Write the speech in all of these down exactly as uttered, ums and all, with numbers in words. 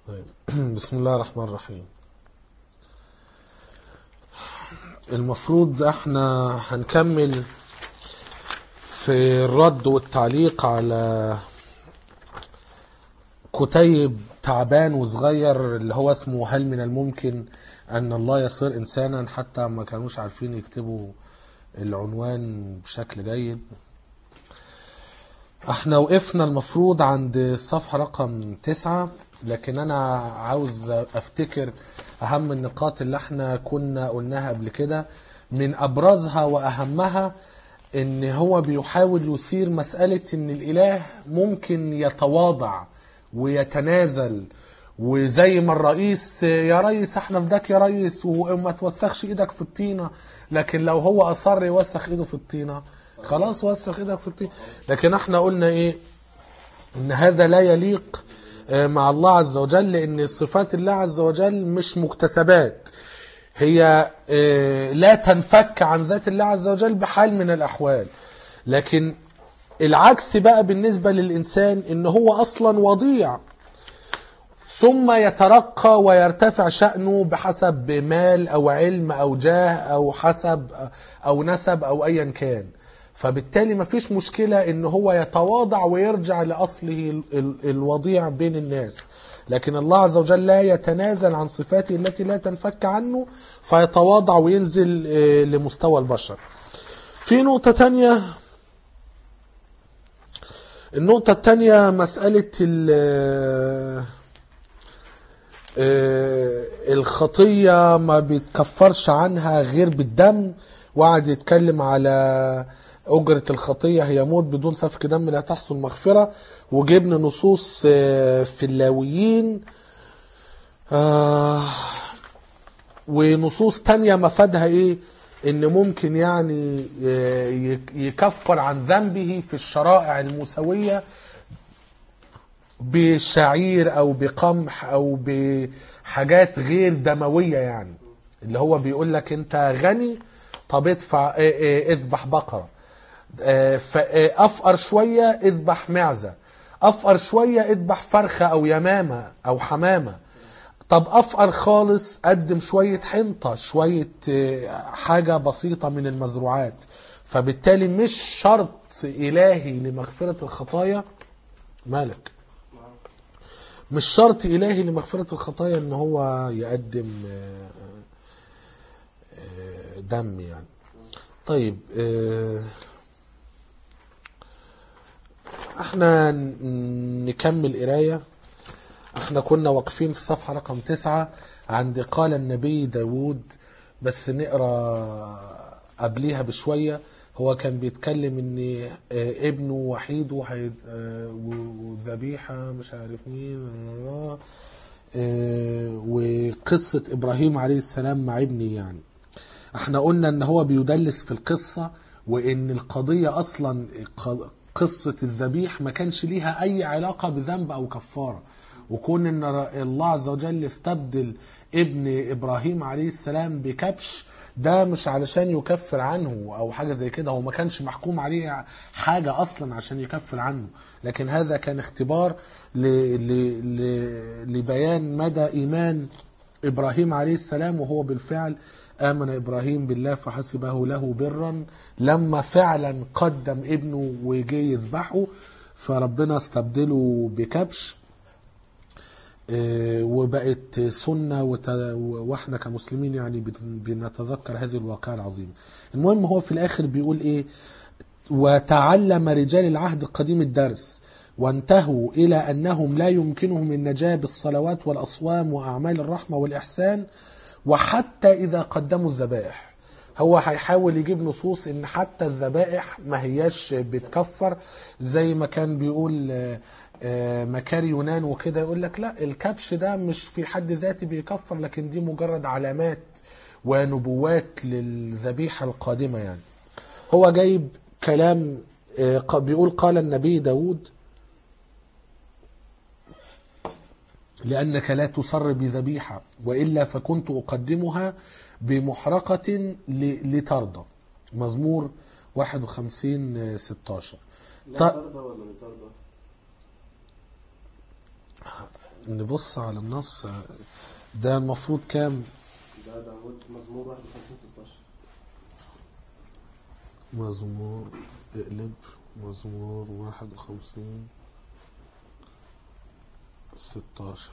بسم الله الرحمن الرحيم. المفروض احنا هنكمل في الرد والتعليق على كتيب تعبان وصغير اللي هو اسمه هل من الممكن ان الله يصير انسانا، حتى ما كانوش عارفين يكتبوا العنوان بشكل جيد. احنا وقفنا المفروض عند الصفحة رقم تسعة، لكن انا عاوز افتكر اهم النقاط اللي احنا كنا قلناها قبل كده. من ابرزها واهمها ان هو بيحاول يثير مسألة ان الاله ممكن يتواضع ويتنازل، وزي ما الرئيس يا ريس احنا فداك يا ريس وما توسخش ايدك في الطينة، لكن لو هو اصر يوسخ ايده في الطينة خلاص وسخ ايدك في الطينة. لكن احنا قلنا ايه؟ ان هذا لا يليق مع الله عز وجل، لان صفات الله عز وجل مش مكتسبات، هي لا تنفك عن ذات الله عز وجل بحال من الاحوال. لكن العكس بقى بالنسبة للإنسان، إن هو أصلا وضيع ثم يترقى ويرتفع شأنه بحسب مال أو علم أو جاه أو حسب أو نسب أو أيا كان. فبالتالي ما فيش مشكلة إن هو يتواضع ويرجع لأصله الوضيع بين الناس. لكن الله عز وجل لا يتنازل عن صفاته التي لا تنفك عنه فيتواضع وينزل لمستوى البشر. في نقطة تانية، النقطة الثانية مسألة الخطية ما بيتكفرش عنها غير بالدم، وقعد يتكلم على أجرة الخطية هي موت بدون سفك دم لا تحصل مغفرة، وجبنا نصوص في اللاويين ونصوص تانية مفادها ايه؟ ان ممكن يعني يكفر عن ذنبه في الشرائع الموسوية بشعير او بقمح او بحاجات غير دموية، يعني اللي هو بيقول لك انت غني طب ادفع اذبح بقرة، افقر شوية اذبح معزة، افقر شوية اذبح فرخة او يمامة او حمامة، طب أفقر خالص قدم شوية حنطة شوية حاجة بسيطة من المزروعات. فبالتالي مش شرط إلهي لمغفرة الخطايا، مالك مش شرط إلهي لمغفرة الخطايا إن هو يقدم دم يعني. طيب احنا نكمل قراية. احنا كنا واقفين في الصفحة رقم تسعة عند قال النبي داود، بس نقرأ قبليها بشوية. هو كان بيتكلم ان ابنه وحيد وذبيحة مش عارف مين، وقصة ابراهيم عليه السلام مع ابنه. يعني احنا قلنا ان هو بيدلس في القصة، وان القضية اصلا قصة الذبيح ما كانش ليها اي علاقة بذنب او كفارة، وكون ان الله عز وجل استبدل ابن ابراهيم عليه السلام بكبش ده مش علشان يكفر عنه او حاجة زي كده، هو ما كانش محكوم عليه حاجة اصلا عشان يكفر عنه، لكن هذا كان اختبار ل... ل... ل... لبيان مدى ايمان ابراهيم عليه السلام. وهو بالفعل آمن إبراهيم بالله فحسبه له برا، لما فعلا قدم ابنه وجي يذبحه فربنا استبدله بكبش، وبقت سنة واحنا كمسلمين يعني بنتذكر هذه الواقعة العظيمة. المهم هو في الآخر بيقول إيه؟ وتعلم رجال العهد القديم الدرس وانتهوا إلى أنهم لا يمكنهم النجاة بالصلوات والأصوام وأعمال الرحمة والإحسان، وحتى إذا قدموا الذبائح. هو هيحاول يجيب نصوص إن حتى الذبائح ما هياش بتكفر، زي ما كان بيقول مكاري يونان وكده، يقول لك لا الكبش ده مش في حد ذاته بيكفر، لكن دي مجرد علامات ونبوات للذبيحة القادمة. يعني هو جايب كلام بيقول قال النبي داود لأنك لا تصر بذبيحة وإلا فكنت أقدمها بمحرقة لترضى. مزمور واحد وخمسين ستاشر. لا ترضى ولا لترضى؟ نبص على النص. ده المفروض كام؟ ده داود مزمور واحد وخمسين ستاشر. مزمور اقلب مزمور واحد وخمسين ستاشر.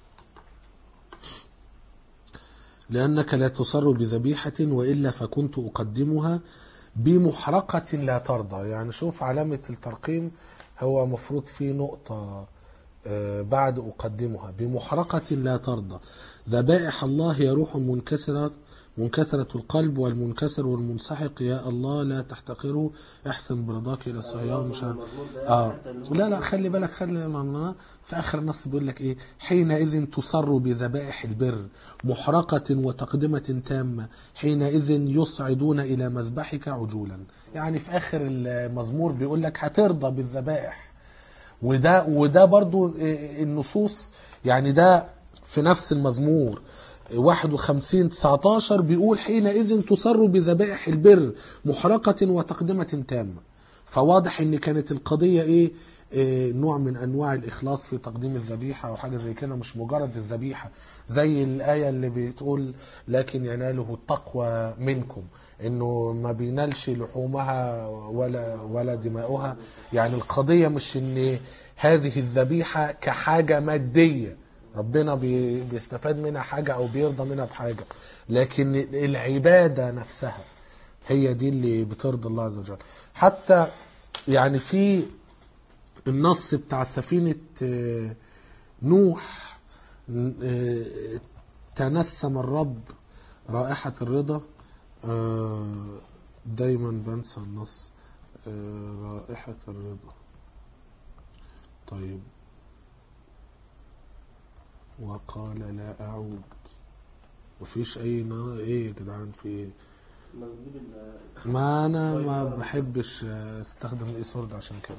لأنك لا تصر بذبيحة وإلا فكنت أقدمها بمحرقة لا ترضى. يعني شوف علامة الترقيم، هو مفروض في نقطة بعد أقدمها بمحرقة لا ترضى. ذبائح الله هي روح منكسرة منكسرة القلب، والمنكسر والمنسحق يا الله لا تحتقره، احسن برضاك إلى الصيام. مش آه. لا لا خلي بالك، خلي في آخر النص بيقول لك إيه؟ حينئذ تصر بذبائح البر محرقة وتقدمة تامة، حينئذ يصعدون إلى مذبحك عجولا. يعني في آخر المزمور بيقول لك هترضى بالذبائح. وده وده برضو النصوص، يعني ده في نفس المزمور واحد وخمسين تسعتاشر بيقول حينئذ تصر بذبائح البر محرقة وتقدمة تامة. فواضح ان كانت القضية ايه, إيه نوع من انواع الاخلاص في تقديم الذبيحة او حاجة زي كده، مش مجرد الذبيحة زي الآية اللي بتقول لكن يناله التقوى منكم، انه ما بينالش لحومها ولا ولا دماؤها. يعني القضية مش ان هذه الذبيحة كحاجة مادية ربنا بيستفاد منها حاجة او بيرضى منها بحاجة، لكن العبادة نفسها هي دي اللي بترضى الله عز وجل. حتى يعني في النص بتاع سفينة نوح تنسم الرب رائحة الرضا. دايما بنسى النص. رائحة الرضا. طيب وقال لا أعود. مفيش أي نا... إيه يا جدعان في إيه؟ ما أنا ما بحبش استخدم الإيسورد عشان كده.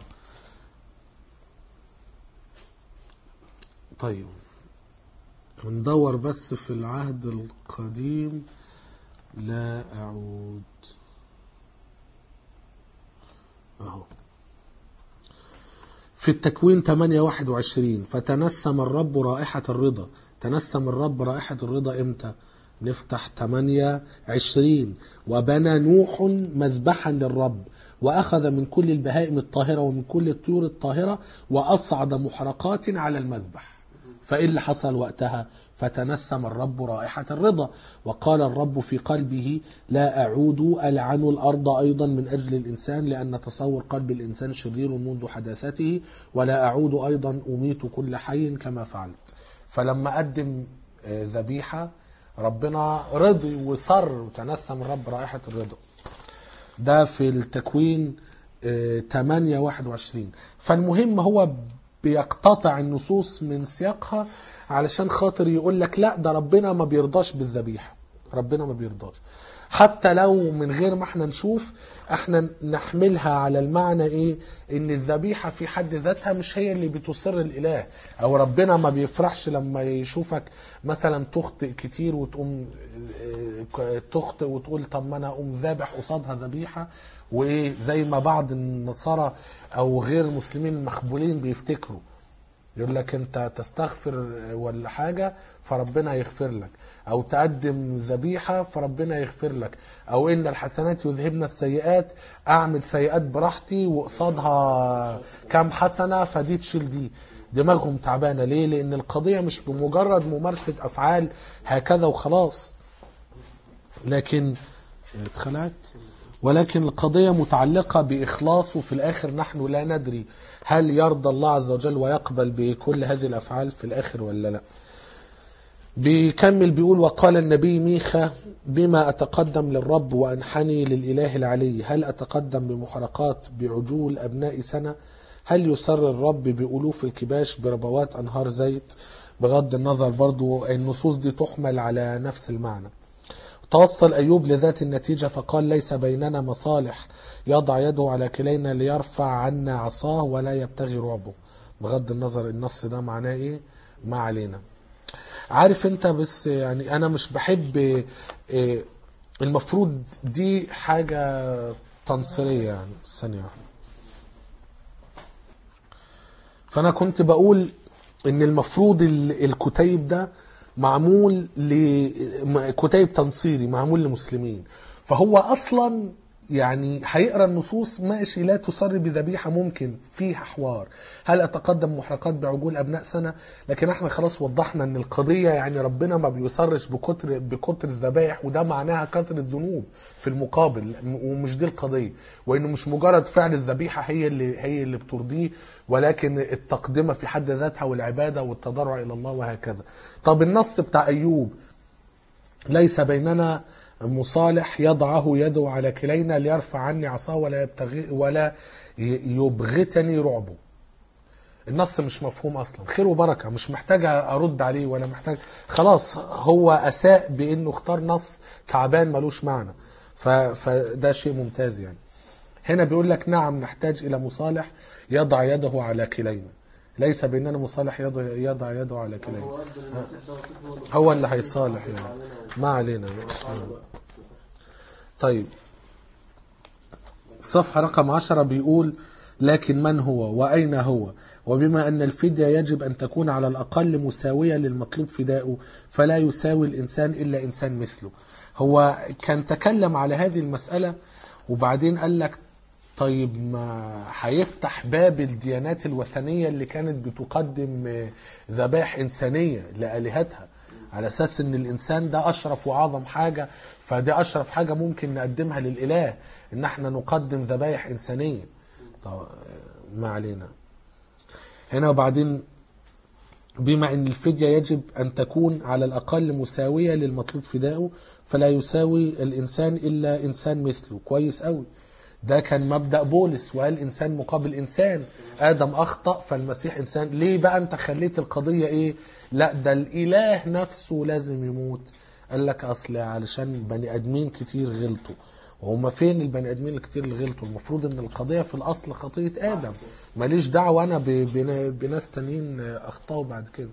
طيب ندور بس في العهد القديم. لا أعود أهو في التكوين ثمانية واحد وعشرين فتنسم الرب رائحة الرضا. تنسم الرب رائحة الرضا إمتى؟ نفتح ثمانية عشرين وبنى نوح مذبحا للرب وأخذ من كل البهائم الطاهرة ومن كل الطيور الطاهرة وأصعد محرقات على المذبح. فإيه اللي حصل وقتها؟ فتنسم الرب رائحة الرضا وقال الرب في قلبه لا أعود ألعن الأرض أيضا من أجل الإنسان لأن تصور قلب الإنسان شرير منذ حداثته ولا أعود أيضا أميت كل حي كما فعلت. فلما قدم ذبيحة ربنا رضي وصر وتنسم الرب رائحة الرضا. ده في التكوين ثمانية واحد وعشرين. فالمهم هو بيقتطع النصوص من سياقها علشان خاطر يقول لك لا ده ربنا ما بيرضاش بالذبيحة، ربنا ما بيرضاش. حتى لو من غير ما احنا نشوف، احنا نحملها على المعنى ايه؟ ان الذبيحة في حد ذاتها مش هي اللي بتسر الاله، او ربنا ما بيفرحش لما يشوفك مثلا تخطئ كتير وتقوم تخطئ وتقول طب ما انا اقوم ذابح قصادها ذبيحة. وايه زي ما بعض النصارى او غير المسلمين المخبولين بيفتكروا، يقول لك انت تستغفر ولا حاجة فربنا يغفر لك، او تقدم ذبيحة فربنا يغفر لك، او ان الحسنات يذهبن السيئات، اعمل سيئات براحتي وقصادها كام حسنة فدي تشيل دي. دماغهم تعبانة ليه؟ لان القضية مش بمجرد ممارسة افعال هكذا وخلاص، لكن اتخلعت ولكن القضية متعلقة بإخلاصه. في الآخر نحن لا ندري هل يرضى الله عز وجل ويقبل بكل هذه الأفعال في الآخر ولا لا. بيكمل بيقول وقال النبي ميخا بما أتقدم للرب وأنحني للإله العلي، هل أتقدم بمحرقات بعجول أبناء سنة؟ هل يسر الرب بألوف الكباش بربوات أنهار زيت؟ بغض النظر برضو النصوص دي تحمل على نفس المعنى. توصل أيوب لذات النتيجة فقال ليس بيننا مصالح يضع يده على كلينا ليرفع عنا عصاه ولا يبتغي رعبه. بغض النظر النص ده معناه ايه ما علينا. عارف انت، بس يعني انا مش بحب إيه المفروض دي حاجة تنصيرية يعني ثانية واحدة. فانا كنت بقول ان المفروض ال- الكتيب ده معمول لكتيب تنصيري معمول لمسلمين، فهو اصلا يعني هيقرا النصوص ماشي لا تصر بذبيحه، ممكن فيها حوار هل اتقدم محرقات بعجول ابناء سنه، لكن احنا خلاص وضحنا ان القضيه يعني ربنا ما بيصرش بكتر بكتر الذبائح، وده معناها كثره الذنوب في المقابل، ومش دي القضيه، وانه مش مجرد فعل الذبيحه هي اللي هي اللي بترضيه، ولكن التقدمه في حد ذاتها والعباده والتضرع الى الله وهكذا. طب النص بتاع ايوب ليس بيننا مصالح يضعه يده على كلينا ليرفع عني عصاه ولا يبتغي ولا يبغتني رعبه. النص مش مفهوم اصلا، خير وبركه، مش محتاج ارد عليه ولا محتاج، خلاص هو اساء بانه اختار نص تعبان ملوش معنى، فده شيء ممتاز يعني. هنا بيقول لك نعم نحتاج الى مصالح يضع يده على كلينا، ليس بيننا مصالح يضع يده على كلينا، هو اللي هيصالح يعني، ما علينا. طيب صفحة رقم عشرة بيقول لكن من هو وأين هو، وبما أن الفدية يجب أن تكون على الأقل مساوية للمطلوب فداؤه فلا يساوي الإنسان إلا إنسان مثله. هو كان تكلم على هذه المسألة وبعدين قال لك طيب ما هيفتح باب الديانات الوثنية اللي كانت بتقدم ذبائح إنسانية لآلهتها على أساس أن الإنسان ده أشرف وأعظم حاجة، فده أشرف حاجة ممكن نقدمها للإله إن احنا نقدم ذبائح إنسانية. طب ما علينا. هنا وبعدين بما أن الفدية يجب أن تكون على الأقل مساوية للمطلوب فداؤه فلا يساوي الإنسان إلا إنسان مثله. كويس قوي، ده كان مبدأ بولس، وقال إنسان مقابل إنسان، آدم أخطأ فالمسيح إنسان. ليه بقى أنت خليت القضية إيه؟ لا ده الإله نفسه لازم يموت. قال لك أصل علشان بني أدمين كتير غلطوا، وهم فين البني أدمين الكتير اللي غلطوا؟ المفروض أن القضية في الأصل خطية آدم، ماليش دعوة أنا بناس تانيين أخطأوا بعد كده.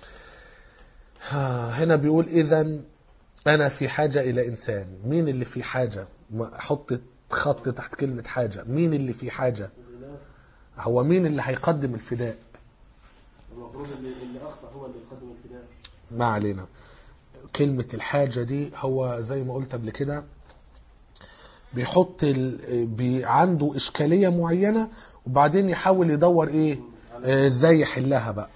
هنا بيقول إذن أنا في حاجة إلى إنسان. مين اللي في حاجة؟ حط خط تحت كلمة حاجة. مين اللي في حاجة؟ هو مين اللي هيقدم الفداء؟ المفروض اللي, اللي أخطأ هو اللي يقدم الفداء. ما علينا. كلمة الحاجة دي هو زي ما قلت قبل كده بيحط بي عنده إشكالية معينة وبعدين يحاول يدور إيه إزاي يحلها بقى.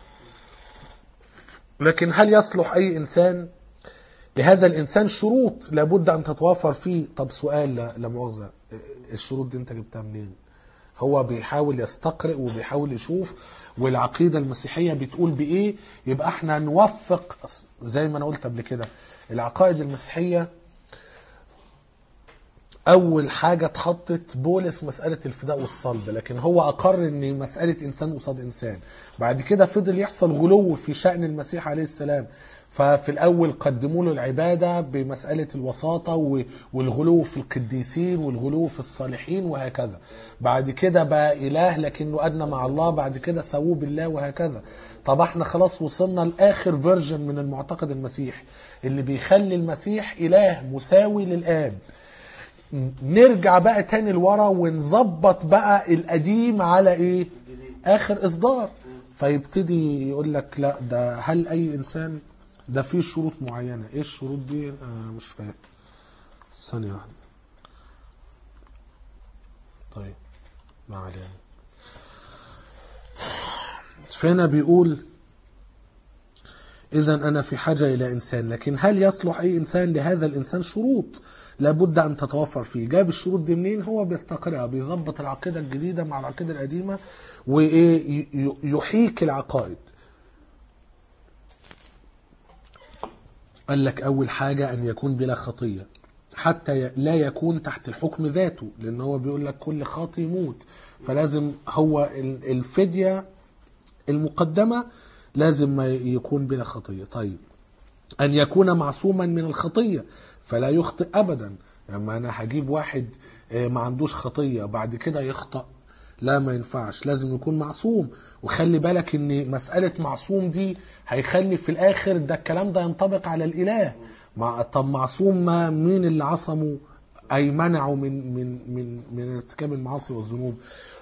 لكن هل يصلح أي إنسان؟ لهذا الإنسان شروط لابد أن تتوافر فيه. طب سؤال لا مؤاخذة، الشروط دي أنت جبتها منين؟ هو بيحاول يستقرئ وبيحاول يشوف، والعقيدة المسيحية بتقول بإيه، يبقى احنا نوفق. زي ما أنا قلت قبل كده العقائد المسيحية أول حاجة اتحطت بولس مسألة الفداء والصلب، لكن هو أقر أن مسألة إنسان قصاد إنسان. بعد كده فضل يحصل غلو في شأن المسيح عليه السلام، ففي الأول قدموا له العبادة بمسألة الوساطة والغلو في القديسين والغلو في الصالحين وهكذا. بعد كده بقى إله لكنه أدنى مع الله، بعد كده سووه بالله وهكذا. طب احنا خلاص وصلنا لآخر فيرجن من المعتقد المسيح اللي بيخلي المسيح إله مساوي للآب. نرجع بقى تاني لورا ونظبط بقى القديم على ايه؟ آخر إصدار. فيبتدي يقول لك لا ده هل أي إنسان ده فيه شروط معينة. ايه الشروط دي؟ آه مش فاهم. ثانية واحدة. طيب ما علينا. فهنا بيقول إذن أنا في حاجة إلى إنسان، لكن هل يصلح أي إنسان؟ لهذا الإنسان شروط لابد أن تتوفر فيه. جاب الشروط دي منين؟ هو بيستقرها، بيظبط العقيدة الجديدة مع العقيدة القديمة ويحيك العقائد. قال لك أول حاجة أن يكون بلا خطية حتى لا يكون تحت الحكم ذاته، لأن هو بيقول لك كل خاطئ يموت، فلازم هو الفدية المقدمة لازم ما يكون بلا خطية. طيب أن يكون معصوما من الخطية فلا يخطئ أبدا. يعني أنا هجيب واحد ما عندوش خطية بعد كده يخطأ، لا ما ينفعش، لازم يكون معصوم. وخلي بالك ان مسألة معصوم دي هيخلي في الآخر ده الكلام ده ينطبق على الإله. طب معصوم ما مين اللي عصمه أي منعه من من من من ارتكاب المعاصي والذنوب؟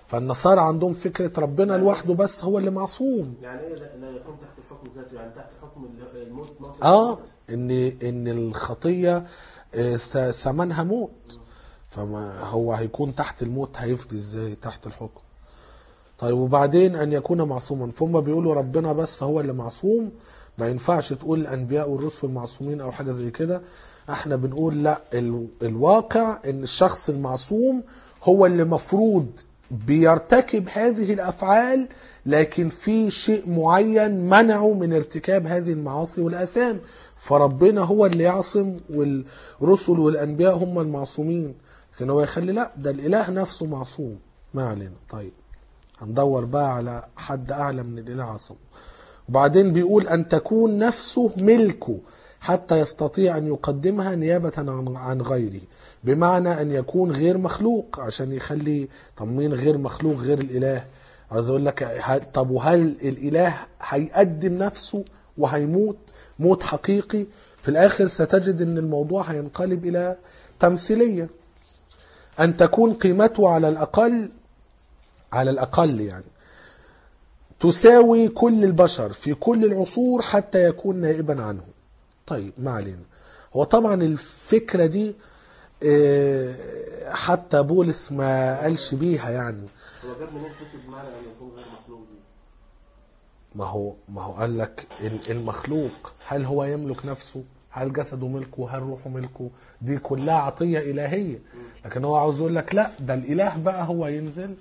فالنصارى عندهم فكرة ربنا لوحده بس هو اللي معصوم. يعني ايه لا لا يكون تحت الحكم ذاته، يعني تحت حكم ال- الموت موت اه ان ان الخطية آه، ث- ثمنها موت، فما هو هيكون تحت الموت هيفدي ازاي تحت الحكم؟ طيب وبعدين ان يكون معصوما، فهم بيقولوا ربنا بس هو اللي معصوم، ما ينفعش تقول الانبياء والرسل معصومين او حاجة زي كده. احنا بنقول لا، ال- الواقع ان الشخص المعصوم هو اللي مفروض بيرتكب هذه الافعال، لكن في شيء معين منعه من ارتكاب هذه المعاصي والاثام، فربنا هو اللي يعصم والرسل والانبياء هم المعصومين. لكن هو يخلي لا، ده الاله نفسه معصوم. ما علينا. طيب هندور بقى على حد اعلى من الاله عصم. وبعدين بيقول ان تكون نفسه ملكه حتى يستطيع ان يقدمها نيابة عن عن غيره، بمعنى ان يكون غير مخلوق عشان يخلي. طب مين غير مخلوق غير الاله؟ عايز اقول لك هل- طب وهل الاله هيقدم نفسه وهيموت موت حقيقي؟ في الاخر ستجد ان الموضوع هينقلب الى تمثيلية. ان تكون قيمته على الاقل على الاقل يعني تساوي كل البشر في كل العصور حتى يكون نائبا عنه. طيب ما علينا. هو طبعا الفكرة دي آه، حتى بولس ما قالش بيها يعني. هو جاب منين حته معنى ان يكون غير مخلوق دي؟ ما هو ما هو قال لك ال- المخلوق هل هو يملك نفسه؟ هل جسده ملكه؟ هل روحه ملكه؟ دي كلها عطية إلهية. لكن هو عاوز يقول لك لا، ده الإله بقى هو ينزل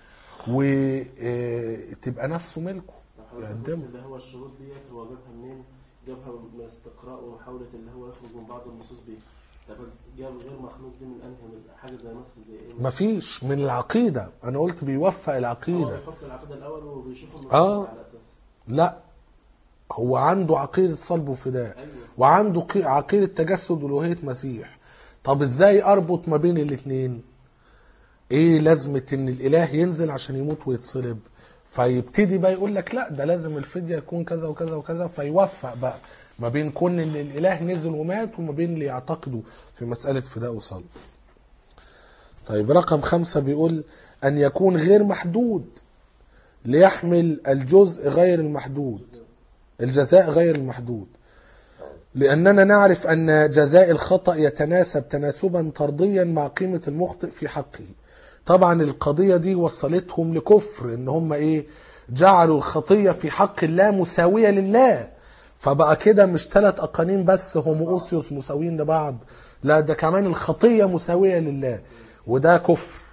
وتبقى نفسه ملكه يقدمه. اللي هو الشروط ديت هو جابها منين؟ جابها من استقراء ومحاولة اللي هو يخرج من بعض النصوص بيه. طب جاب غير مخلوق دي من انهي، من حاجه زي نص زي ايه؟ مفيش، من العقيدة. أنا قلت بيوفق هو العقيدة. بيحط العقيده الاول وبيشوف النصوص آه. على اساسها. لا، هو عنده عقيدة صلب وفداء، ايوه. وعنده قي- عقيدة تجسد والوهية مسيح. طب ازاي اربط ما بين الاثنين؟ ايه لازمة ان الاله ينزل عشان يموت ويتصلب؟ فيبتدي بقى يقول لك لا، ده لازم الفدية يكون كذا وكذا وكذا، فيوفق بقى ما بين كون ان الاله نزل ومات وما بين اللي يعتقدوا في مسألة فداء وصلب. طيب رقم خمسة بيقول ان يكون غير محدود ليحمل الجزء غير المحدود، الجزاء غير المحدود، لأننا نعرف أن جزاء الخطأ يتناسب تناسبا طرديا مع قيمة المخطئ في حقه. طبعا القضية دي وصلتهم لكفر، ان هم ايه، جعلوا الخطية في حق الله مساوية لله، فبقى كده مش ثلاث أقانيم بس هوموسيوس مساويين لبعض، لا ده كمان الخطية مساوية لله، وده كفر.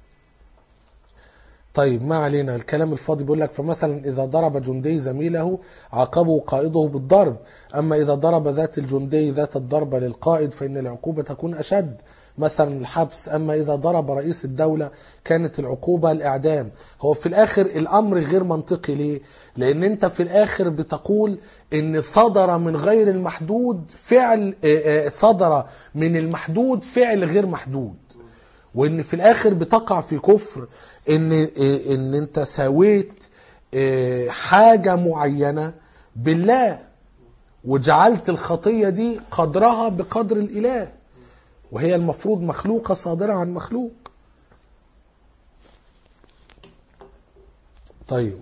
طيب ما علينا، الكلام الفاضي بيقول لك فمثلا إذا ضرب جندي زميله عاقبه قائده بالضرب، أما إذا ضرب ذات الجندي ذات الضربة للقائد فإن العقوبة تكون أشد، مثلا الحبس. أما إذا ضرب رئيس الدولة كانت العقوبة الإعدام. هو في الآخر الأمر غير منطقي. ليه؟ لأن أنت في الآخر بتقول إن صدر من غير المحدود فعل، صدر من المحدود فعل غير محدود، وان في الاخر بتقع في كفر ان ان انت سويت حاجة معينة بالله، وجعلت الخطية دي قدرها بقدر الاله، وهي المفروض مخلوقة صادرة عن مخلوق. طيب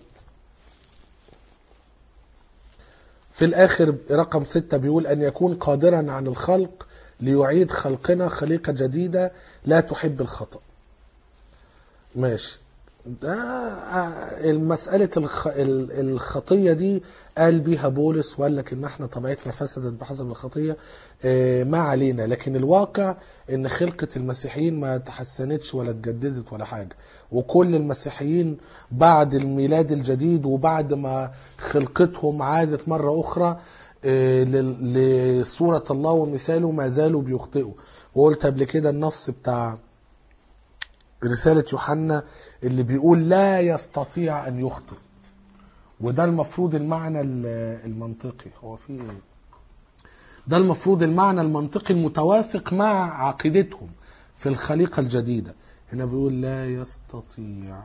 في الاخر رقم ستة بيقول ان يكون قادرا عن الخلق ليعيد خلقنا خليقة جديدة لا تحب الخطأ. ماشي، ده المسألة الخ... الخطية دي قال بيها بولس وقال لك ان احنا طبيعتنا فسدت بحسب الخطية. اه ما علينا، لكن الواقع ان خلقة المسيحيين ما تحسنتش ولا اتجددت ولا حاجة، وكل المسيحيين بعد الميلاد الجديد وبعد ما خلقتهم عادت مرة اخرى اه لصورة الله ومثاله ما زالوا بيخطئوا. وقلت قبل كده النص بتاع رسالة يوحنا اللي بيقول لا يستطيع أن يخطئ، وده المفروض المعنى المنطقي. هو في ايه؟ ده المفروض المعنى المنطقي المتوافق مع عقيدتهم في الخليقة الجديدة. هنا بيقول لا يستطيع.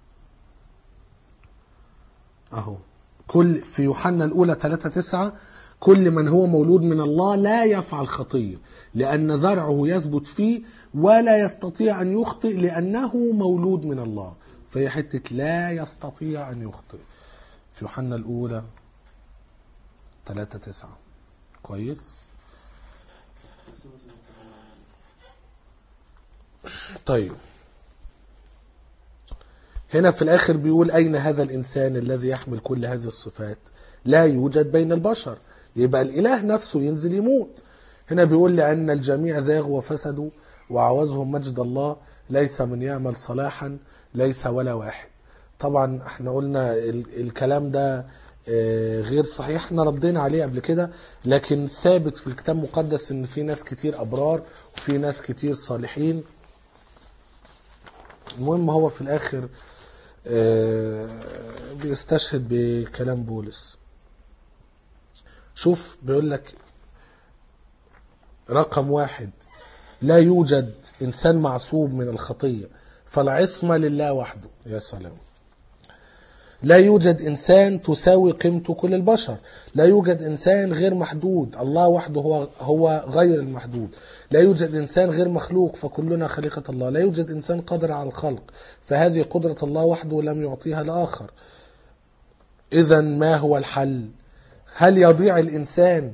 اهو كل في يوحنا الأولى ثلاثة تسعة كل من هو مولود من الله لا يفعل خطية لأن زرعه يثبت فيه ولا يستطيع أن يخطئ لأنه مولود من الله. فهي حتة لا يستطيع أن يخطئ في يوحنا الأولى ثلاثة تسعة. كويس. طيب هنا في الآخر بيقول أين هذا الإنسان الذي يحمل كل هذه الصفات؟ لا يوجد بين البشر. يبقى الإله نفسه ينزل يموت. هنا بيقول لأن الجميع زاغوا وفسدوا وعوزهم مجد الله ليس من يعمل صلاحا ليس ولا واحد. طبعا احنا قلنا الكلام ده غير صحيح، احنا ردينا عليه قبل كده، لكن ثابت في الكتاب المقدس ان في ناس كتير أبرار وفي ناس كتير صالحين. المهم هو في الآخر بيستشهد بكلام بولس. شوف بيقول لك رقم واحد لا يوجد إنسان معصوب من الخطية فالعصمة لله وحده. يا سلام. لا يوجد إنسان تساوي قيمته كل البشر. لا يوجد إنسان غير محدود، الله وحده هو هو غير المحدود. لا يوجد إنسان غير مخلوق فكلنا خليقة الله. لا يوجد إنسان قادر على الخلق فهذه قدرة الله وحده لم يعطيها لآخر. إذن ما هو الحل؟ هل يضيع الإنسان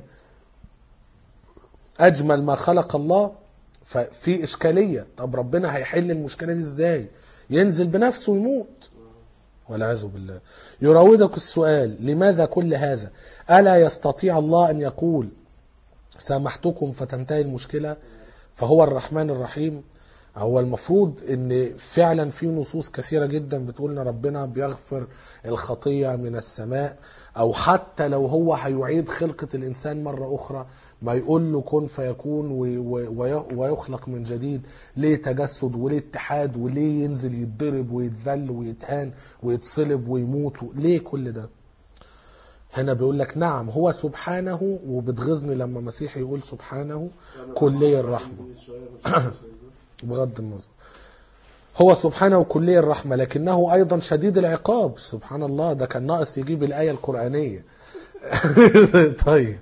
أجمل ما خلق الله؟ ففي إشكالية. طب ربنا هيحل المشكلة دي إزاي؟ ينزل بنفسه ويموت والعياذ بالله. يراودك السؤال لماذا كل هذا؟ ألا يستطيع الله أن يقول سامحتكم فتنتهي المشكلة؟ فهو الرحمن الرحيم. هو المفروض ان فعلا في نصوص كثيرة جدا بتقول ان ربنا بيغفر الخطية من السماء، او حتى لو هو هيعيد خلقة الانسان مرة اخرى ما يقول له كن فيكون ويخلق من جديد. ليه تجسد وليه اتحاد وليه ينزل يتضرب ويتذل ويتهان ويتصلب ويموت؟ ليه كل ده؟ هنا بيقول لك نعم هو سبحانه، وبتغزني لما مسيحي يقول سبحانه كلي الرحمة بغض النظر، هو سبحانه كلي الرحمة لكنه أيضا شديد العقاب. سبحان الله، ده كان ناقص يجيب الآية القرآنية. طيب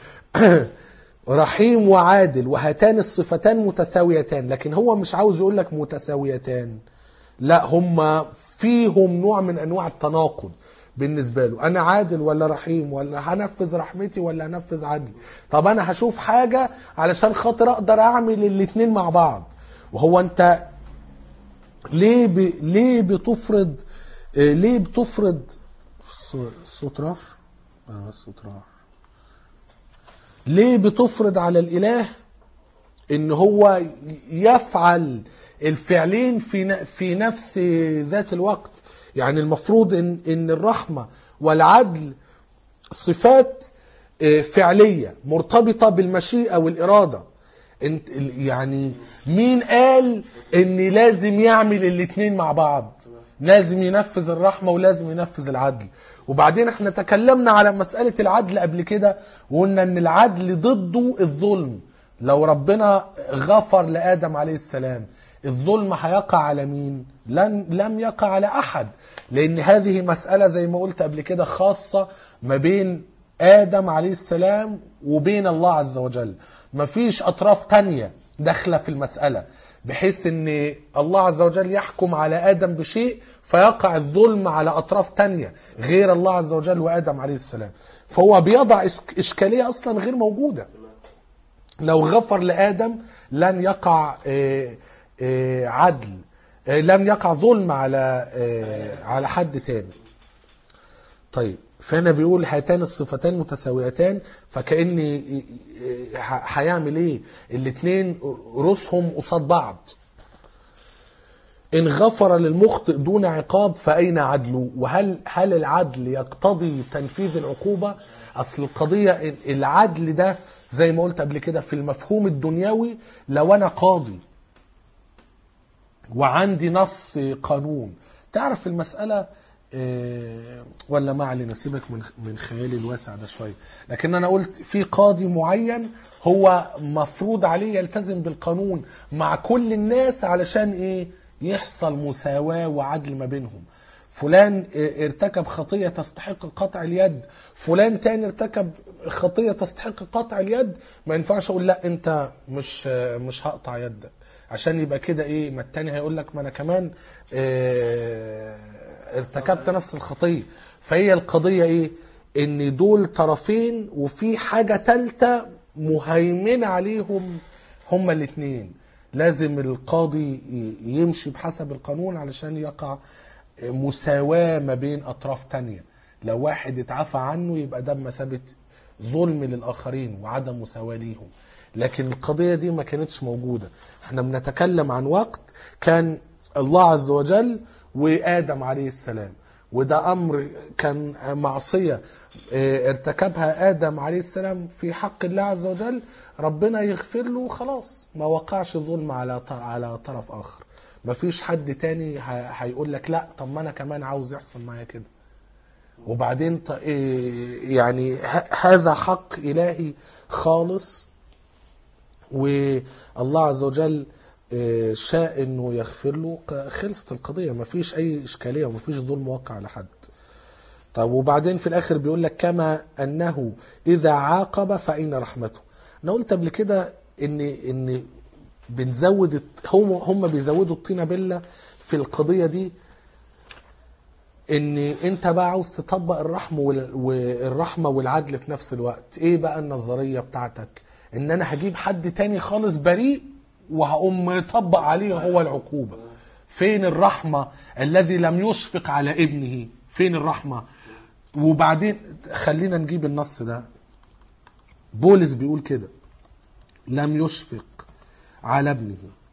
رحيم وعادل وهاتان الصفتان متساويتان، لكن هو مش عاوز يقول لك متساويتان، لا هم فيهم نوع من أنواع التناقض بالنسبة له. أنا عادل ولا رحيم؟ ولا هنفذ رحمتي ولا هنفذ عدلي؟ طب أنا هشوف حاجة علشان خاطر أقدر أعمل الاتنين مع بعض. وهو أنت ليه ب... ليه بتفرض ليه بتفرض الصوت راح اه الصوت راح ليه بتفرض على الإله إن هو يفعل الفعلين في في نفس ذات الوقت؟ يعني المفروض إن إن الرحمة والعدل صفات فعلية مرتبطة بالمشيئة والإرادة. انت يعني مين قال ان لازم يعمل الاثنين مع بعض؟ لازم ينفذ الرحمة ولازم ينفذ العدل. وبعدين احنا تكلمنا على مسألة العدل قبل كده وقلنا ان العدل ضده الظلم. لو ربنا غفر لآدم عليه السلام الظلم هيقع على مين؟ لن لم يقع على احد، لان هذه مسألة زي ما قلت قبل كده خاصة ما بين آدم عليه السلام وبين الله عز وجل. مفيش أطراف تانية داخلة في المسألة بحيث أن الله عز وجل يحكم على آدم بشيء فيقع الظلم على أطراف تانية غير الله عز وجل وآدم عليه السلام. فهو بيضع إشكالية أصلا غير موجودة. لو غفر لآدم لن يقع عدل، لن يقع ظلم على على حد تاني. طيب فهنا بيقول هاتان الصفتان متساويتان، فكأني هيعمل ايه؟ الاتنين رؤوسهم قصاد بعض. ان غفر للمخطئ دون عقاب فأين عدله؟ وهل هل العدل يقتضي تنفيذ العقوبة؟ اصل القضية العدل ده زي ما قلت قبل كده في المفهوم الدنيوي، لو انا قاضي وعندي نص قانون، تعرف المسألة إيه ولا ما علينا، سيبك من من خيالي الواسع ده شويه. لكن انا قلت في قاضي معين هو مفروض عليه يلتزم بالقانون مع كل الناس علشان ايه؟ يحصل مساواه وعدل ما بينهم. فلان ارتكب خطية تستحق قطع اليد، فلان تاني ارتكب خطية تستحق قطع اليد، ما ينفعش اقول لا انت مش مش هقطع يدك، عشان يبقى كده ايه، ما التاني هيقول لك ما انا كمان اه ارتكبت نفس الخطية. فهي القضية ايه، ان دول طرفين وفي حاجة تالتة مهيمنة عليهم هما الاثنين. لازم القاضي يمشي بحسب القانون علشان يقع مساواة ما بين أطراف تانية. لو واحد اتعفى عنه يبقى ده بمثابة ظلم للآخرين وعدم مساواة ليهم. لكن القضية دي ما كانتش موجودة. احنا بنتكلم عن وقت كان الله عز وجل وآدم عليه السلام، وده أمر كان معصية ارتكبها آدم عليه السلام في حق الله عز وجل، ربنا يغفر له خلاص، ما وقعش ظلم على على طرف آخر. ما فيش حد تاني هيقول لك لا طب ما أنا كمان عاوز يحصل معايا كده. وبعدين يعني هذا حق إلهي خالص، والله عز وجل شاء انه يغفر له، خلصت القضية، ما فيش اي اشكالية وما فيش ظلم واقع على حد. طب وبعدين في الاخر بيقول لك كما انه اذا عاقب فاين رحمته. انا قلت قبل كده ان ان بنزود هم هم بيزودوا الطينة بلة في القضية دي، ان انت بقى عاوز تطبق الرحمة والرحمة والعدل في نفس الوقت. ايه بقى النظرية بتاعتك؟ ان انا هجيب حد تاني خالص بريء وهقوم مطبق عليه هو العقوبة. فين الرحمة؟ الذي لم يشفق على ابنه، فين الرحمة؟ وبعدين خلينا نجيب النص ده. بولس بيقول كده لم يشفق على ابنه.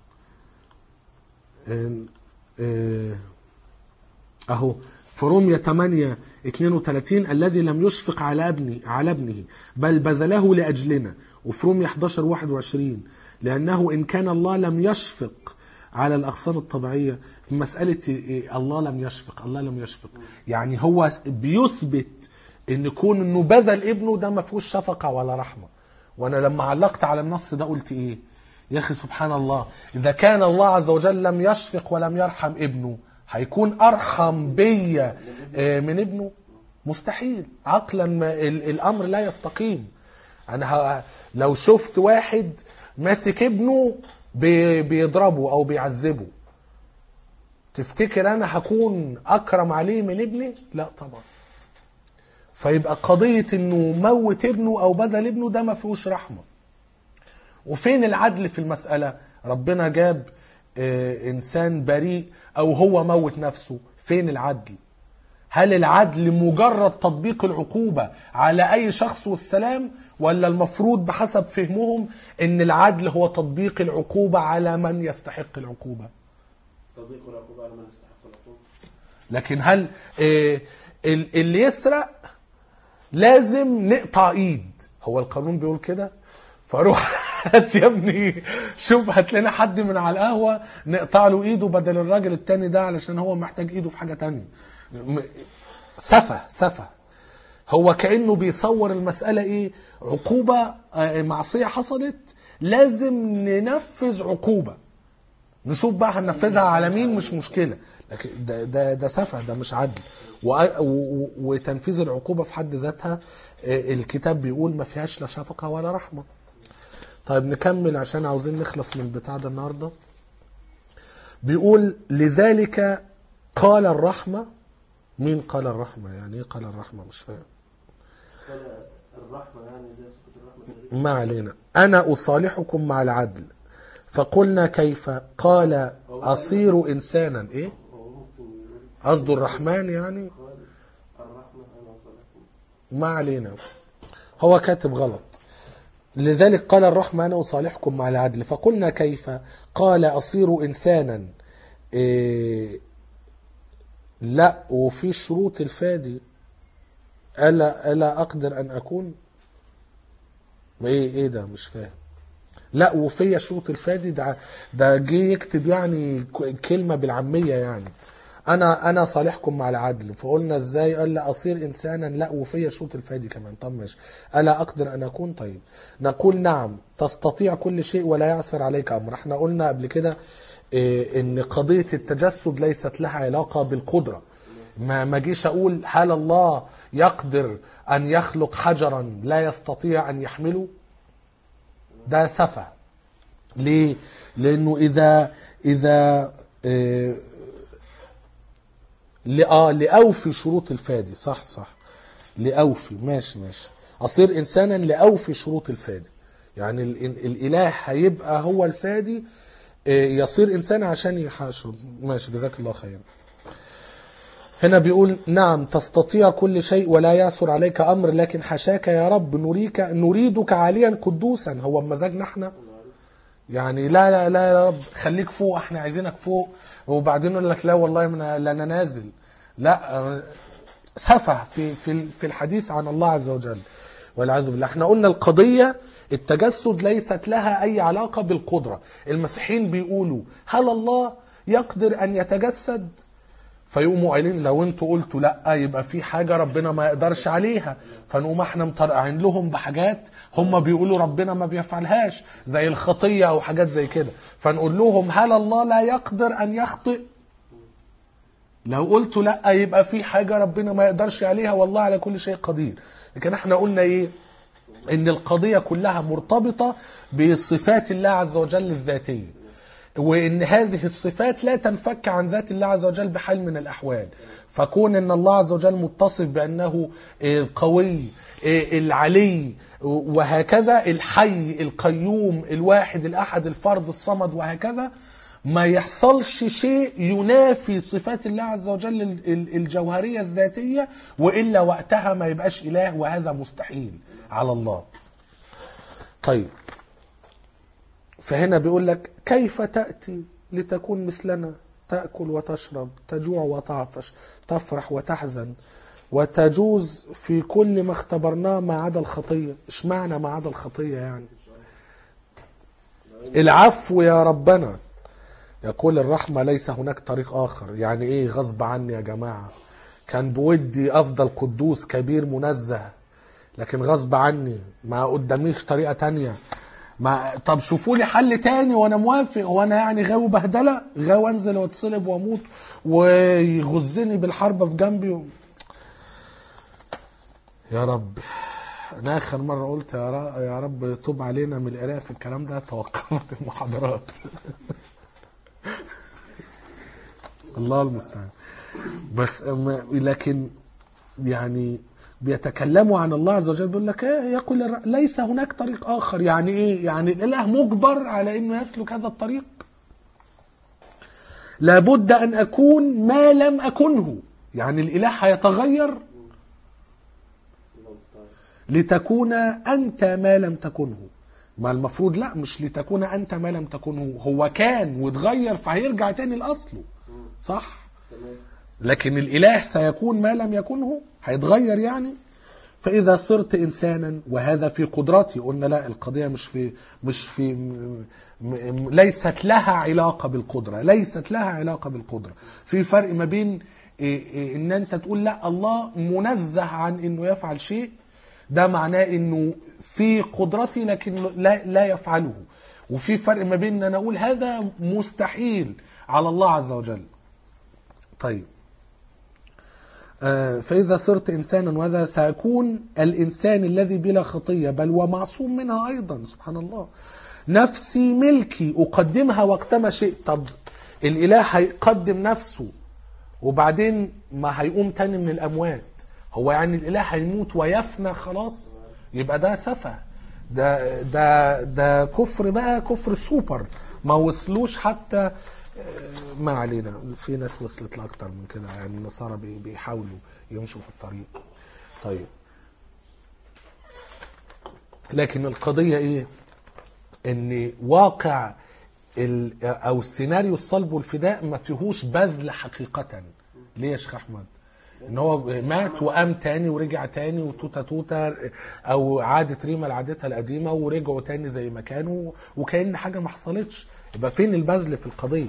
اهو في رومية ثمانية اثنين وثلاثين الذي لم يشفق على ابنه على ابنه بل بذله لأجلنا. وفي رومية احد عشر واحد وعشرين لأنه إن كان الله لم يشفق على الأغصان الطبيعية. في مسألة الله لم يشفق، الله لم يشفق يعني هو بيثبت إن كون إنه بذل ابنه ده ما فيهوش شفقة ولا رحمة. وأنا لما علقت على النص ده قلت إيه يا أخي سبحان الله، إذا كان الله عز وجل لم يشفق ولم يرحم ابنه هيكون أرحم بيا من ابنه؟ مستحيل، عقلا الأمر لا يستقيم. أنا لو شفت واحد ماسك ابنه بيضربه أو بيعذبه، تفتكر أنا هكون أكرم عليه من ابني؟ لا طبعا. فيبقى قضية إنه موت ابنه أو بذل ابنه ده ما فيهوش رحمة. وفين العدل في المسألة؟ ربنا جاب إنسان بريء أو هو موت نفسه، فين العدل؟ هل العدل مجرد تطبيق العقوبة على أي شخص والسلام، ولا المفروض بحسب فهمهم إن العدل هو تطبيق العقوبة على من يستحق العقوبة؟ تطبيق العقوبة على من يستحق العقوبة. لكن هل اللي يسرق لازم نقطع إيد؟ هو القانون بيقول كده؟ فاروح هات يا ابني شوف هات لنا حد من على القهوة نقطع له ايده بدل الراجل التاني ده علشان هو محتاج ايده في حاجة تانية. سفه سفه. هو كأنه بيصور المسألة ايه، عقوبة معصية حصلت لازم ننفذ عقوبة، نشوف بقى هننفذها على مين مش مشكلة. لكن ده ده ده سفه، ده مش عدل. وتنفيذ العقوبة في حد ذاتها الكتاب بيقول ما فيهاش لا شفقة ولا رحمة. طيب نكمل عشان عاوزين نخلص من البتاع ده النهاردة. بيقول لذلك قال الرحمة. مين قال الرحمة؟ يعني ايه قال الرحمة؟ مش فاهم. قال الرحمة يعني ده سكت الرحمة. ما علينا. أنا أصالحكم مع العدل فقلنا كيف؟ قال أصير إنسانا. إيه قصده الرحمن يعني؟ ما علينا، هو كاتب غلط. لذلك قال الرحمة أنا أصالحكم مع العدل فقلنا كيف؟ قال أصير إنسانا. إيه لا، وفي شروط الفادي ألا, ألا أقدر أن أكون. إيه إيه ده مش فاهم. لا وفي شروط الفادي ده ده جه يكتب يعني كلمة بالعامية يعني انا انا صالحكم مع العدل. فقلنا ازاي؟ قال لا اصير انسانا، لا وفي شروط الفادي كمان. طب ماشي، الا اقدر ان اكون. طيب نقول نعم تستطيع كل شيء ولا يعثر عليك امر. احنا قلنا قبل كده إيه ان قضية التجسد ليست لها علاقة بالقدرة، ما ما جيش اقول هل الله يقدر ان يخلق حجرا لا يستطيع ان يحمله؟ ده سفه. ليه؟ لانه اذا اذا اه اه لاوفي شروط الفادي. صح صح لاوفي، ماشي ماشي. اصير انسانا لاوفي شروط الفادي، يعني الاله هيبقى هو الفادي، يصير انسان عشان يحاشر. ماشي، جزاك الله خيرا. هنا بيقول نعم تستطيع كل شيء ولا يعثر عليك امر، لكن حشاك يا رب نريك نريدك عاليا قدوسا. هو بمزاجنا احنا يعني؟ لا لا لا يا رب خليك فوق، احنا عايزينك فوق. وبعدين يقول لك لا والله من لا انا نازل. لا، سفه في في في الحديث عن الله عز وجل والعياذ بالله. احنا قلنا القضيه التجسد ليست لها اي علاقه بالقدره. المسيحيين بيقولوا هل الله يقدر ان يتجسد؟ فيقوموا قايلين لو انتوا قلتوا لا يبقى في حاجه ربنا ما يقدرش عليها، فنقوم احنا مطرقعين لهم بحاجات هم بيقولوا ربنا ما بيفعلهاش زي الخطيه او حاجات زي كده. فنقول لهم هل الله لا يقدر ان يخطئ؟ لو قلتوا لا يبقى في حاجه ربنا ما يقدرش عليها، والله على كل شيء قدير. لكن احنا قلنا ايه؟ ان القضيه كلها مرتبطه بصفات الله عز وجل الذاتيه، وان هذه الصفات لا تنفك عن ذات الله عز وجل بحال من الاحوال. فكون ان الله عز وجل متصف بانه القوي العلي وهكذا، الحي القيوم الواحد الاحد الفرد الصمد وهكذا، ما يحصلش شيء ينافي صفات الله عز وجل الجوهريه الذاتيه، والا وقتها ما يبقاش اله، وهذا مستحيل على الله. طيب، فهنا بيقول لك كيف تأتي لتكون مثلنا، تأكل وتشرب، تجوع وتعطش، تفرح وتحزن، وتجوز في كل ما اختبرناه ما عدا الخطية. ايش معنى ما عدا الخطية يعني؟ العفو يا ربنا. يقول الرحمة ليس هناك طريق آخر. يعني ايه غصب عني يا جماعة؟ كان بودي أفضل قدوس كبير منزه، لكن غصب عني ما قداميش طريقة تانية. ما طب شوفوا لي حل تاني وانا موافق. وانا يعني غاوي بهدله، غاوي انزل واتصلب واموت ويغزني بالحربه في جنبي و... يا رب. انا اخر مره قلت يا رب, يا رب توب علينا من القراءه في الكلام ده، توقفت المحاضرات. الله المستعان. بس لكن يعني بيتكلموا عن الله عز وجل، بيقول لك ايه؟ يقول ليس هناك طريق اخر. يعني ايه؟ يعني الاله مجبر على انه يسلك هذا الطريق. لابد ان اكون ما لم اكنه. يعني الاله هيتغير لتكون انت ما لم تكنه. ما المفروض لا، مش لتكون انت ما لم تكنه. هو كان واتغير فهيرجع تاني لاصله، صح؟ لكن الاله سيكون ما لم يكنه، هيتغير يعني. فاذا صرت انسانا وهذا في قدرتي، قلنا لا، القضيه مش في مش في م م ليست لها علاقه بالقدره، ليست لها علاقه بالقدره. في فرق ما بين إيه إيه ان انت تقول لا الله منزه عن انه يفعل شيء، ده معناه انه في قدرتي لكن لا لا يفعله. وفي فرق ما بين ان انا اقول هذا مستحيل على الله عز وجل. طيب، فإذا صرت إنسانا وهذا سأكون الإنسان الذي بلا خطية بل ومعصوم منها أيضا. سبحان الله. نفسي ملكي أقدمها وقتما شئت. طب الإله هيقدم نفسه وبعدين ما هيقوم تاني من الأموات؟ هو يعني الإله هيموت ويفنى خلاص؟ يبقى ده سفه، ده ده ده كفر بقى، كفر سوبر ما وصلوش حتى. ما علينا، في ناس وصلت لأكتر من كده، يعني النصارى بيحاولوا يمشوا في الطريق. طيب، لكن القضية ايه؟ ان واقع او السيناريو الصلب والفداء ما فيهوش بذل حقيقة. ليه يا شيخ احمد؟ ان هو مات وقام تاني ورجع تاني وتوتا توتا، او عادت ريما لعادتها القديمة ورجعوا تاني زي ما كانوا وكأن حاجة ما حصلتش. يبقى فين البذل في القضية؟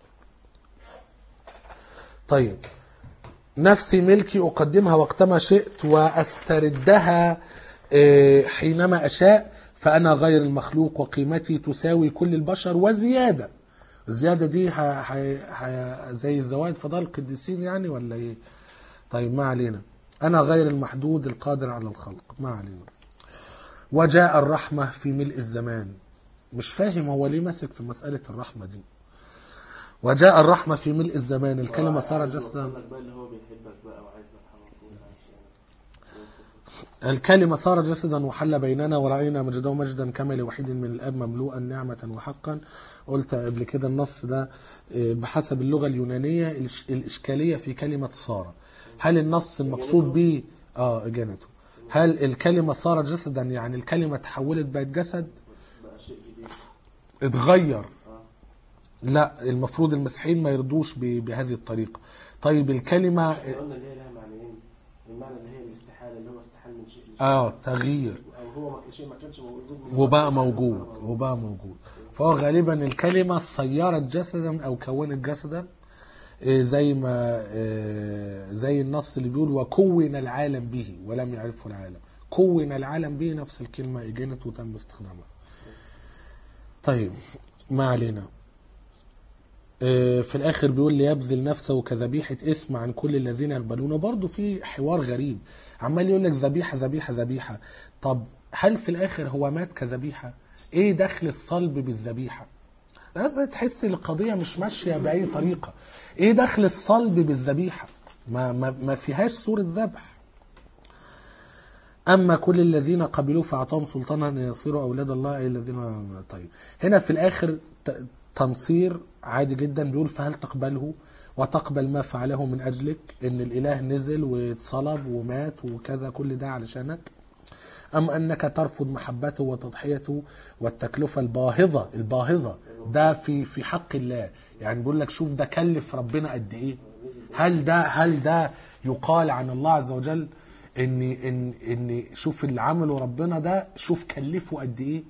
طيب، نفسي ملكي أقدمها وقتما شئت وأستردها حينما أشاء، فأنا غير المخلوق وقيمتي تساوي كل البشر وزيادة. الزيادة دي ح... ح... ح... زي الزواج فضل القديسين يعني ولا إيه؟ طيب ما علينا. أنا غير المحدود القادر على الخلق، ما علينا. وجاء الرحمة في ملء الزمان. مش فاهم هو ليه ماسك في مسألة الرحمة دي. وجاء الرحمة في ملء الزمان، الكلمة صار جسدا. الكلمة صار جسدا وحل بيننا ورأينا مجده مجدا كما لوحيد من الآب مملوءا نعمة وحقا. قلت قبل كده النص ده بحسب اللغة اليونانية الإشكالية في كلمة صار. هل النص المقصود به اه اجانته؟ هل الكلمة صار جسدا يعني الكلمة تحولت بقت جسد؟ اتغير؟ لا، المفروض المسيحيين ما يرضوش بهذه الطريقة. طيب الكلمة قلنا اللي هي لها معنيين. المعنى اللي هي الاستحالة اللي هو استحال من شيء لشيء. اه تغيير. او هو شيء ما كانش موجود وبقى موجود وبقى موجود. فهو غالبا الكلمة صيرت جسدا او كونت جسدا، زي ما زي النص اللي بيقول وكون العالم به ولم يعرفه العالم. كون العالم به نفس الكلمة اجنت وتم استخدامها. طيب ما علينا. في الآخر بيقول ليبذل نفسه كذبيحة إثم عن كل الذين يقبلونه. برضو في حوار غريب، عمال يقول لك ذبيحة ذبيحة ذبيحة. طب هل في الآخر هو مات كذبيحة؟ إيه دخل الصلب بالذبيحة؟ لازم تحس القضية مش ماشية بأي طريقة. إيه دخل الصلب بالذبيحة؟ ما, ما, ما فيهاش صورة ذبح. أما كل الذين قبلوا فأعطاهم سلطانا أن يصيروا أولاد الله أي الذين. طيب هنا في الآخر تنصير عادي جدا، بيقول فهل تقبله وتقبل ما فعله من أجلك، إن الإله نزل واتصلب ومات وكذا كل ده علشانك، أم أنك ترفض محبته وتضحيته والتكلفة الباهظة الباهظة ده في في حق الله. يعني بيقول لك شوف ده كلف ربنا قد إيه. هل ده هل ده يقال عن الله عز وجل إن إن إن شوف اللي عمله ربنا ده، شوف كلفه قد إيه.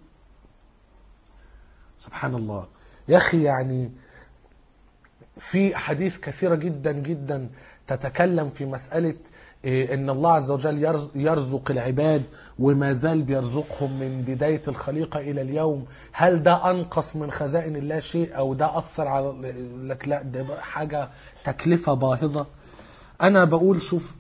سبحان الله يا أخي. يعني في حديث كثيرة جدا جدا تتكلم في مسألة إن الله عز وجل يرزق العباد وما زال بيرزقهم من بداية الخليقة إلى اليوم. هل ده أنقص من خزائن الله شيء أو ده أثر على لك؟ لا، ده حاجة تكلفة باهظة. أنا بقول شوف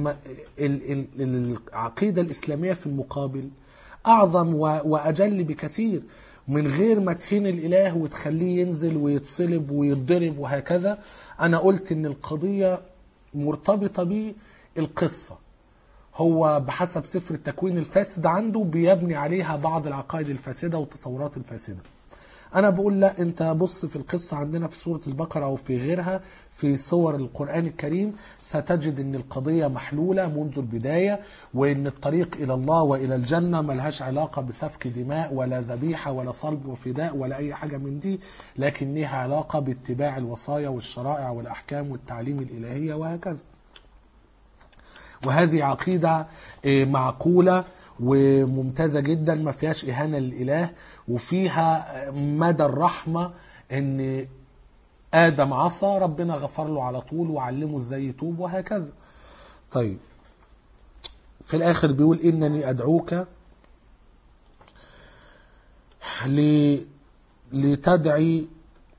العقيدة الإسلامية في المقابل أعظم وأجل بكثير، من غير ما تهين الإله وتخليه ينزل ويتصلب ويتضرب وهكذا. أنا قلت إن القضية مرتبطة بالقصة. هو بحسب سفر التكوين الفاسد عنده بيبني عليها بعض العقائد الفاسدة والتصورات الفاسدة. أنا بقول لا، أنت بص في القصة عندنا في سورة البقرة أو في غيرها في صور القرآن الكريم، ستجد أن القضية محلولة منذ البداية، وأن الطريق إلى الله وإلى الجنة ملهاش علاقة بسفك دماء ولا ذبيحة ولا صلب وفداء ولا أي حاجة من دي، لكن لها علاقة باتباع الوصايا والشرائع والأحكام والتعليم الإلهية وهكذا. وهذه عقيدة معقولة وممتازة جدا، ما فيهاش إهانة للإله، وفيها مدى الرحمة ان آدم عصى ربنا غفر له على طول وعلمه ازاي يتوب وهكذا. طيب في الآخر بيقول إنني أدعوك لتدعي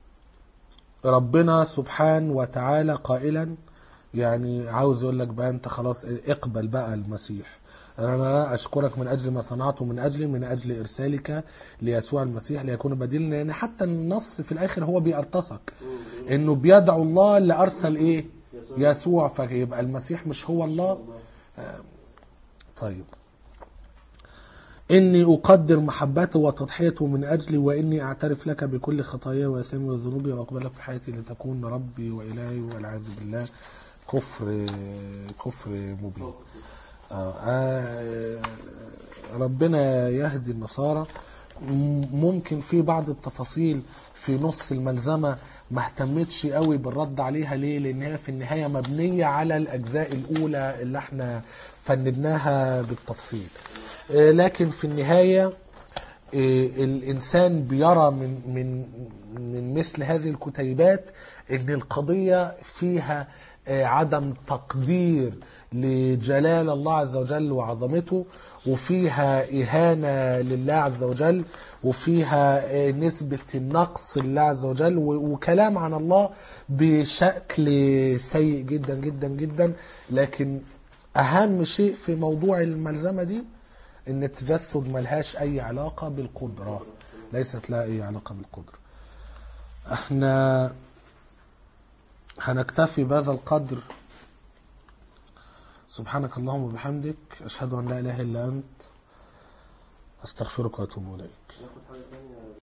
ربنا سبحانه وتعالى قائلا، يعني عاوز يقول لك بقى أنت خلاص اقبل بقى المسيح. أنا أشكرك من أجل ما صنعته من أجلي، من أجل إرسالك ليسوع المسيح ليكون بديلنا. يعني حتى النص في الآخر هو بيرتصك إنه بيدعو الله اللي أرسل إيه؟ يسوع. فيبقى المسيح مش هو الله. طيب إني أقدر محبته وتضحيته من أجلي، وإني أعترف لك بكل خطاياي وأثامي وذنوبي وأقبلك في حياتي لتكون ربي وإلهي، والعياذ بالله كفر كفر مبين. آه آه ربنا يهدي النصارى. ممكن في بعض التفاصيل في نص الملزمة ما اهتمتش قوي بالرد عليها. ليه؟ لأن هي في النهاية مبنية على الأجزاء الأولى اللي احنا فندناها بالتفصيل. آه لكن في النهاية إيه، الإنسان بيرى من من من مثل هذه الكتيبات إن القضية فيها آه، عدم تقدير لجلال الله عز وجل وعظمته، وفيها إهانة لله عز وجل، وفيها آه، نسبة النقص لله عز وجل، و- وكلام عن الله بشكل سيء جدا جدا جدا. لكن أهم شيء في موضوع الملزمة دي ان التجسد ملهاش اي علاقة بالقدرة، ليست لها اي علاقة بالقدرة. احنا هنكتفي بهذا القدر. سبحانك اللهم وبحمدك، اشهد ان لا اله الا انت، استغفرك واتوب اليك. ناخد حاجة تانية